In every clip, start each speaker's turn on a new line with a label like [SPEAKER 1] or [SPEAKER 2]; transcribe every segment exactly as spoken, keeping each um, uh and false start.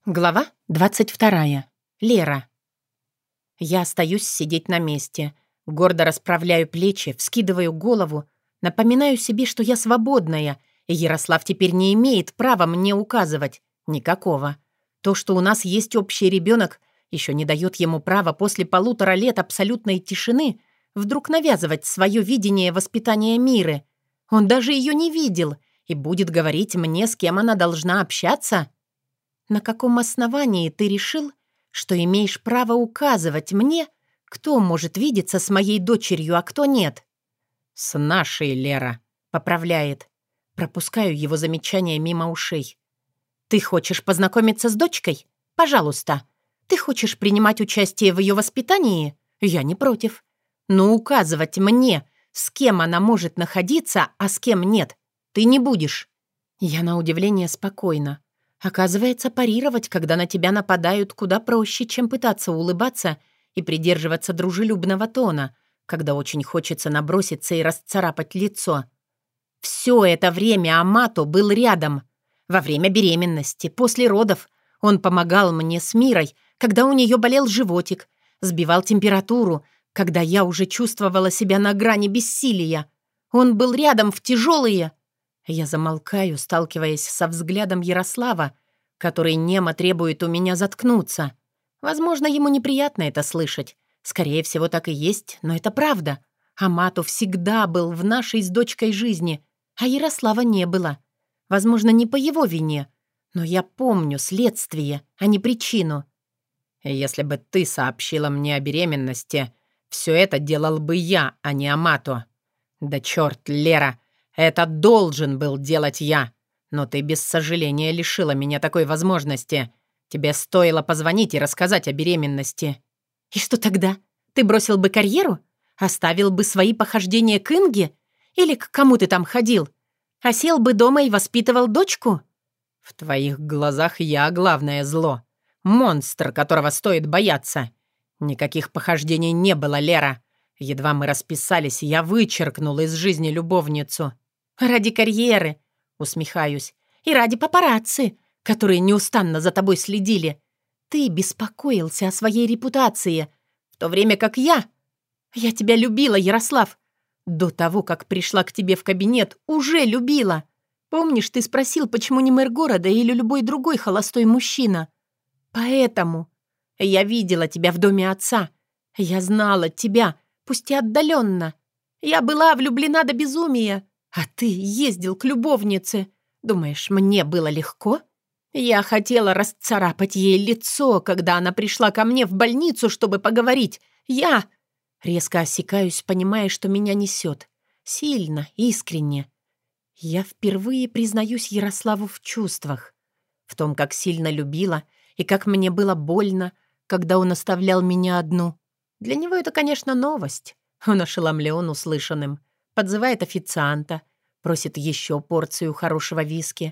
[SPEAKER 1] Глава двадцать вторая. Лера. Я остаюсь сидеть на месте. Гордо расправляю плечи, вскидываю голову, напоминаю себе, что я свободная, и Ярослав теперь не имеет права мне указывать. Никакого. То, что у нас есть общий ребенок, еще не дает ему права после полутора лет абсолютной тишины вдруг навязывать свое видение воспитания Миры. Он даже ее не видел и будет говорить мне, с кем она должна общаться. На каком основании ты решил, что имеешь право указывать мне, кто может видеться с моей дочерью, а кто нет? С нашей, Лера, поправляет. Пропускаю его замечания мимо ушей. Ты хочешь познакомиться с дочкой? Пожалуйста. Ты хочешь принимать участие в ее воспитании? Я не против. Но указывать мне, с кем она может находиться, а с кем нет, ты не будешь. Я на удивление спокойна. Оказывается, парировать, когда на тебя нападают, куда проще, чем пытаться улыбаться и придерживаться дружелюбного тона, когда очень хочется наброситься и расцарапать лицо. Все это время Амато был рядом. Во время беременности, после родов. Он помогал мне с Мирой, когда у нее болел животик, сбивал температуру, когда я уже чувствовала себя на грани бессилия. Он был рядом в тяжелые... Я замолкаю, сталкиваясь со взглядом Ярослава, который немо требует у меня заткнуться. Возможно, ему неприятно это слышать. Скорее всего, так и есть, но это правда. Амато всегда был в нашей с дочкой жизни, а Ярослава не было. Возможно, не по его вине, но я помню следствие, а не причину. «Если бы ты сообщила мне о беременности, все это делал бы я, а не Амато. Да черт, Лера!» Это должен был делать я. Но ты без сожаления лишила меня такой возможности. Тебе стоило позвонить и рассказать о беременности». «И что тогда? Ты бросил бы карьеру? Оставил бы свои похождения к Инге? Или к кому ты там ходил? А сел бы дома и воспитывал дочку?» «В твоих глазах я главное зло. Монстр, которого стоит бояться. Никаких похождений не было, Лера. Едва мы расписались, я вычеркнул из жизни любовницу». «Ради карьеры», — усмехаюсь, «и ради папарацци, которые неустанно за тобой следили. Ты беспокоился о своей репутации, в то время как я... Я тебя любила, Ярослав. До того, как пришла к тебе в кабинет, уже любила. Помнишь, ты спросил, почему не мэр города или любой другой холостой мужчина? Поэтому я видела тебя в доме отца. Я знала тебя, пусть и отдаленно. Я была влюблена до безумия. А ты ездил к любовнице. Думаешь, мне было легко? Я хотела расцарапать ей лицо, когда она пришла ко мне в больницу, чтобы поговорить. Я...» Резко осекаюсь, понимая, что меня несет. Сильно, искренне. Я впервые признаюсь Ярославу в чувствах. В том, как сильно любила и как мне было больно, когда он оставлял меня одну. Для него это, конечно, новость. Он ошеломлен услышанным. Подзывает официанта, просит еще порцию хорошего виски.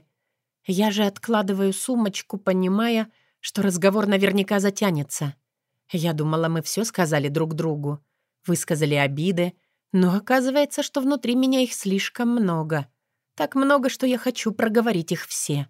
[SPEAKER 1] Я же откладываю сумочку, понимая, что разговор наверняка затянется. Я думала, мы все сказали друг другу, высказали обиды, но оказывается, что внутри меня их слишком много. Так много, что я хочу проговорить их все.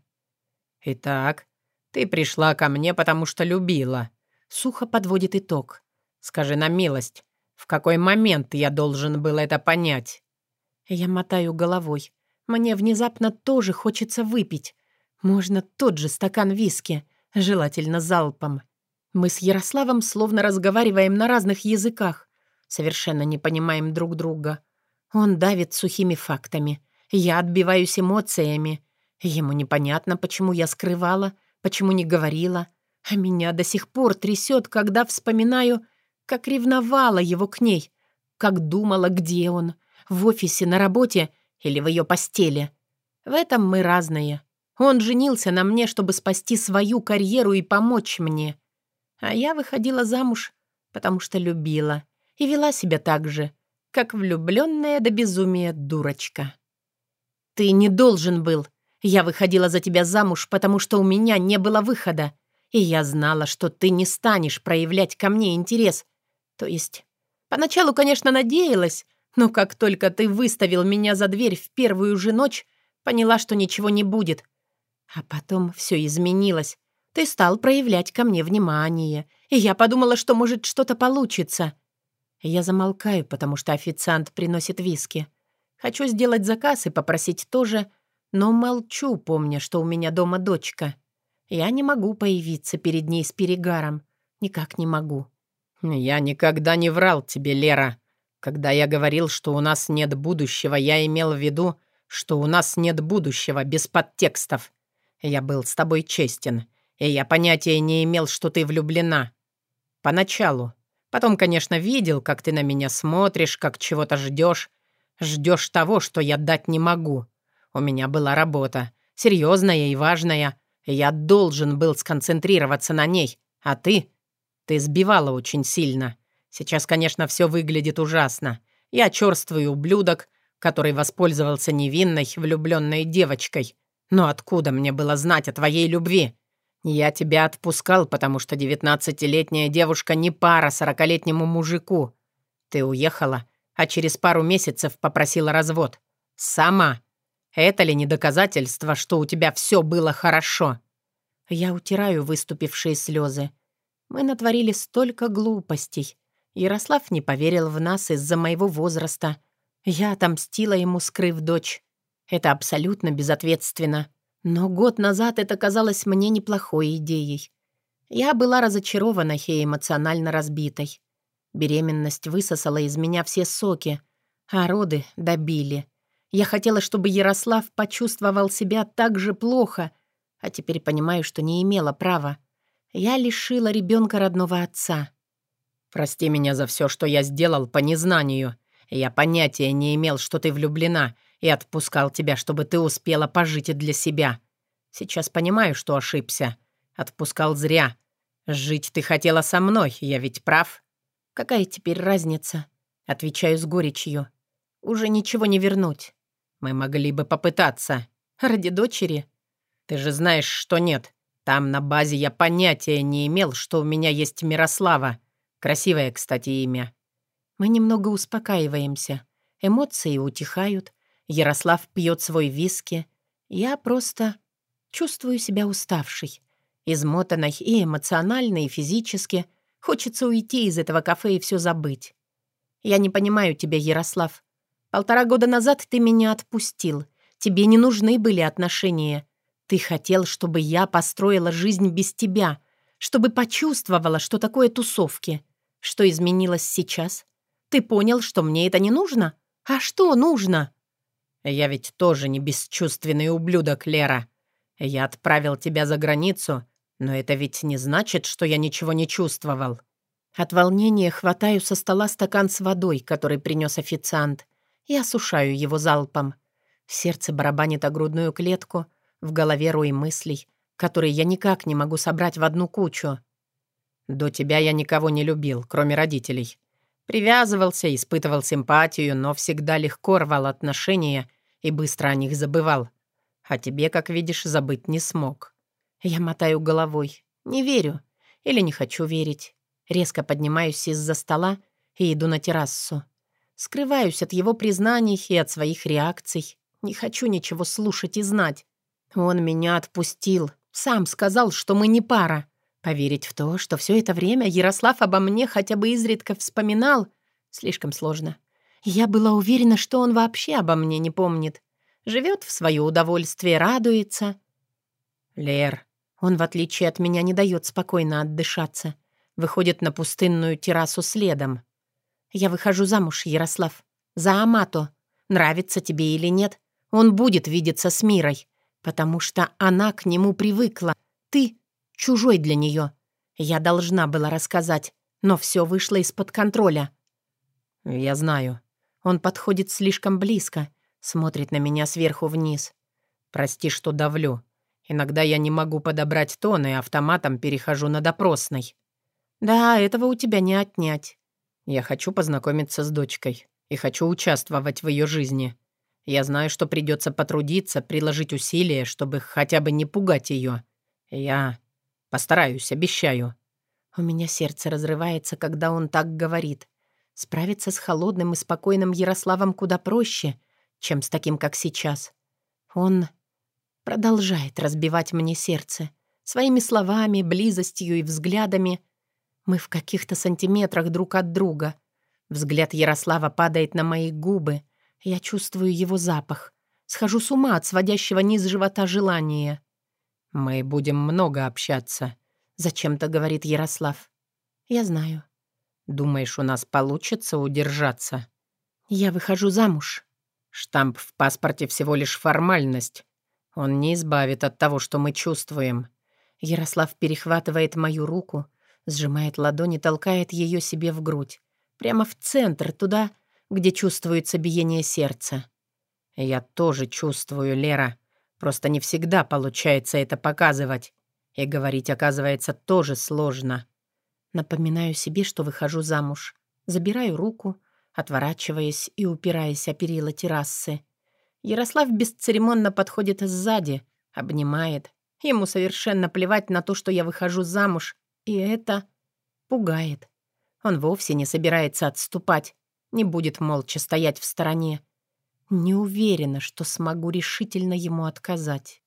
[SPEAKER 1] «Итак, ты пришла ко мне, потому что любила», — сухо подводит итог. «Скажи на милость, в какой момент я должен был это понять?» Я мотаю головой. Мне внезапно тоже хочется выпить. Можно тот же стакан виски, желательно залпом. Мы с Ярославом словно разговариваем на разных языках. Совершенно не понимаем друг друга. Он давит сухими фактами. Я отбиваюсь эмоциями. Ему непонятно, почему я скрывала, почему не говорила. А меня до сих пор трясет, когда вспоминаю, как ревновала его к ней, как думала, где он. В офисе, на работе или в ее постели. В этом мы разные. Он женился на мне, чтобы спасти свою карьеру и помочь мне. А я выходила замуж, потому что любила. И вела себя так же, как влюбленная до безумия дурочка. «Ты не должен был. Я выходила за тебя замуж, потому что у меня не было выхода. И я знала, что ты не станешь проявлять ко мне интерес. То есть, поначалу, конечно, надеялась, но как только ты выставил меня за дверь в первую же ночь, поняла, что ничего не будет. А потом все изменилось. Ты стал проявлять ко мне внимание, и я подумала, что, может, что-то получится. Я замолкаю, потому что официант приносит виски. Хочу сделать заказ и попросить тоже, но молчу, помня, что у меня дома дочка. Я не могу появиться перед ней с перегаром. Никак не могу.
[SPEAKER 2] «Я никогда не врал тебе, Лера. Когда я говорил, что у нас нет будущего, я имел в виду, что у нас нет будущего без подтекстов. Я был с тобой честен, и я понятия не имел, что ты влюблена. Поначалу. Потом, конечно, видел, как ты на меня смотришь, как чего-то ждешь. Ждешь того, что я дать не могу. У меня была работа, серьезная и важная, и я должен был сконцентрироваться на ней, а ты... Ты сбивала очень сильно. Сейчас, конечно, все выглядит ужасно. Я черствый ублюдок, который воспользовался невинной, влюбленной девочкой. Но откуда мне было знать о твоей любви? Я тебя отпускал, потому что девятнадцатилетняя девушка не пара сорокалетнему мужику. Ты уехала, а через пару месяцев попросила развод. Сама. Это ли не доказательство, что у тебя все было хорошо?»
[SPEAKER 1] Я утираю выступившие слезы. Мы натворили столько глупостей. Ярослав не поверил в нас из-за моего возраста. Я отомстила ему, скрыв дочь. Это абсолютно безответственно. Но год назад это казалось мне неплохой идеей. Я была разочарованной и эмоционально разбитой. Беременность высосала из меня все соки, а роды добили. Я хотела, чтобы Ярослав почувствовал себя так же плохо, а теперь понимаю, что не имела права. Я лишила ребенка родного отца.
[SPEAKER 2] «Прости меня за все, что я сделал по незнанию. Я понятия не имел, что ты влюблена, и отпускал тебя, чтобы ты успела пожить и для себя. Сейчас понимаю, что ошибся. Отпускал зря. Жить ты хотела со мной, я ведь прав?»
[SPEAKER 1] «Какая теперь разница?» Отвечаю с горечью. «Уже ничего не вернуть».
[SPEAKER 2] «Мы могли бы попытаться».
[SPEAKER 1] «Ради дочери?»
[SPEAKER 2] «Ты же знаешь, что нет. Там на базе я понятия не имел, что у меня есть Мирослава. Красивое, кстати, имя».
[SPEAKER 1] Мы немного успокаиваемся. Эмоции утихают. Ярослав пьет свой виски. Я просто чувствую себя уставшей. Измотанной и эмоционально, и физически. Хочется уйти из этого кафе и все забыть. Я не понимаю тебя, Ярослав. Полтора года назад ты меня отпустил. Тебе не нужны были отношения. Ты хотел, чтобы я построила жизнь без тебя, чтобы почувствовала, что такое тусовки. Что изменилось сейчас? Ты понял, что мне это не нужно? А что нужно?»
[SPEAKER 2] «Я ведь тоже не бесчувственный ублюдок, Лера. Я отправил тебя за границу, но это ведь не значит, что я ничего не чувствовал».
[SPEAKER 1] От волнения хватаю со стола стакан с водой, который принес официант, и осушаю его залпом. Сердце барабанит о грудную клетку, в голове рой мыслей, которые я никак не могу собрать в одну кучу.
[SPEAKER 2] «До тебя я никого не любил, кроме родителей. Привязывался, испытывал симпатию, но всегда легко рвал отношения и быстро о них забывал. А тебе, как видишь, забыть не смог».
[SPEAKER 1] Я мотаю головой. Не верю. Или не хочу верить. Резко поднимаюсь из-за стола и иду на террасу. Скрываюсь от его признаний и от своих реакций. Не хочу ничего слушать и знать. Он меня отпустил. Сам сказал, что мы не пара. Поверить в то, что все это время Ярослав обо мне хотя бы изредка вспоминал, слишком сложно. Я была уверена, что он вообще обо мне не помнит. Живет в свое удовольствие, радуется.
[SPEAKER 2] «Лер».
[SPEAKER 1] Он, в отличие от меня, не дает спокойно отдышаться. Выходит на пустынную террасу следом. «Я выхожу замуж, Ярослав. За Амато. Нравится тебе или нет, он будет видеться с Мирой, потому что она к нему привыкла. Ты чужой для нее. Я должна была рассказать, но все вышло из-под контроля».
[SPEAKER 2] «Я знаю».
[SPEAKER 1] Он подходит слишком близко, смотрит на меня сверху вниз.
[SPEAKER 2] «Прости, что давлю. Иногда я не могу подобрать тон и автоматом перехожу на допросный».
[SPEAKER 1] «Да, этого у тебя не отнять».
[SPEAKER 2] «Я хочу познакомиться с дочкой и хочу участвовать в ее жизни. Я знаю, что придется потрудиться, приложить усилия, чтобы хотя бы не пугать ее. Я постараюсь, обещаю».
[SPEAKER 1] У меня сердце разрывается, когда он так говорит. Справиться с холодным и спокойным Ярославом куда проще, чем с таким, как сейчас. Он продолжает разбивать мне сердце. Своими словами, близостью и взглядами. Мы в каких-то сантиметрах друг от друга. Взгляд Ярослава падает на мои губы. Я чувствую его запах. Схожу с ума от сводящего низ живота желания.
[SPEAKER 2] «Мы будем много общаться»,
[SPEAKER 1] — зачем-то говорит Ярослав. «Я знаю».
[SPEAKER 2] «Думаешь, у нас получится удержаться?»
[SPEAKER 1] «Я выхожу замуж».
[SPEAKER 2] «Штамп в паспорте всего лишь формальность. Он не избавит от того, что мы чувствуем».
[SPEAKER 1] Ярослав перехватывает мою руку, сжимает ладонь и толкает ее себе в грудь. Прямо в центр, туда, где чувствуется биение сердца.
[SPEAKER 2] «Я тоже чувствую, Лера. Просто не всегда получается это показывать. И говорить, оказывается, тоже сложно».
[SPEAKER 1] Напоминаю себе, что выхожу замуж. Забираю руку, отворачиваясь и упираясь о перила террасы. Ярослав бесцеремонно подходит сзади, обнимает. Ему совершенно плевать на то, что я выхожу замуж, и это пугает. Он вовсе не собирается отступать, не будет молча стоять в стороне. Не уверена, что смогу решительно ему отказать.